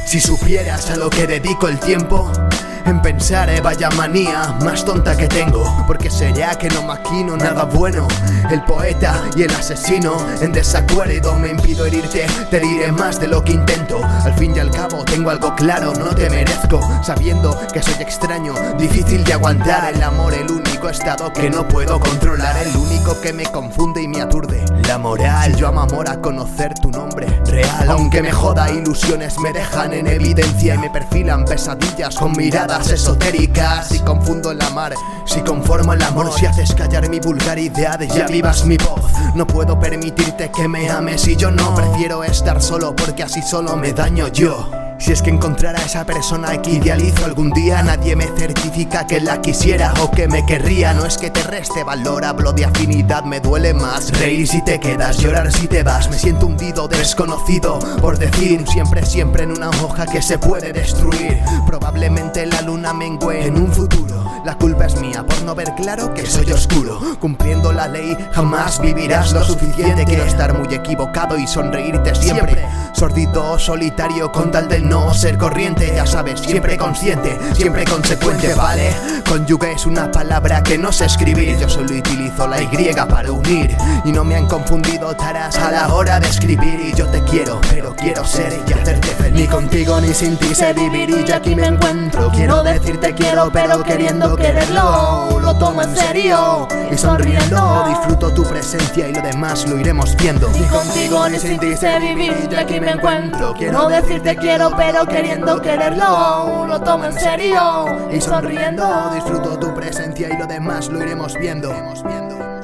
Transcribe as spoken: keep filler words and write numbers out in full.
Si supieras a lo que dedico el tiempo en pensar, eh, vaya manía más tonta que tengo. Porque será que no maquino nada bueno. El poeta y el asesino en desacuerdo me impido herirte. Te diré más de lo que intento. Al fin y al cabo tengo algo claro, no te merezco. Sabiendo que soy extraño, difícil de aguantar. El amor, el único estado que no puedo controlar. El único que me confunde y me aturde. La moral, yo amo amor a conocer tu nombre real. Aunque me joda, ilusiones me dejan en evidencia y me perfilan pesadillas con miradas esotéricas. Si confundo el amar, si conformo el amor, si haces callar mi vulgaridad, ya vivas mi voz. No puedo permitirte que me ames y yo no. Prefiero estar solo porque así solo me daño yo. Si es que encontrara a esa persona que idealizo algún día, nadie me certifica que la quisiera o que me querría. No es que te reste valor, hablo de afinidad, me duele más reír si te quedas, llorar si te vas. Me siento hundido, desconocido, por decir siempre, siempre en una hoja que se puede destruir. Probablemente la luna mengüe en un futuro. La culpa es mía por no ver claro que soy oscuro. Cumpliendo la ley jamás vivirás lo suficiente. Quiero estar muy equivocado y sonreírte siempre. Sordido, solitario, con tal de no ser corriente. Ya sabes, siempre consciente, siempre consecuente, ¿vale? Cónyuge es una palabra que no sé escribir. Yo solo utilizo la Y para unir. Y no me han confundido taras a la hora de escribir. Y yo te quiero, pero quiero ser y hacerte feliz. Ni contigo ni sin ti sé vivir y ya aquí me encuentro. Quiero decirte quiero, pero queriendo quererlo. Lo tomo en serio y sonriendo. Disfruto tu presencia y lo demás lo iremos viendo. Ni contigo ni sin ti sé vivir y aquí me encuentro. Quiero decirte quiero, pero queriendo quererlo. Lo tomo en serio y sonriendo. Disfruto tu presencia y lo demás lo iremos viendo.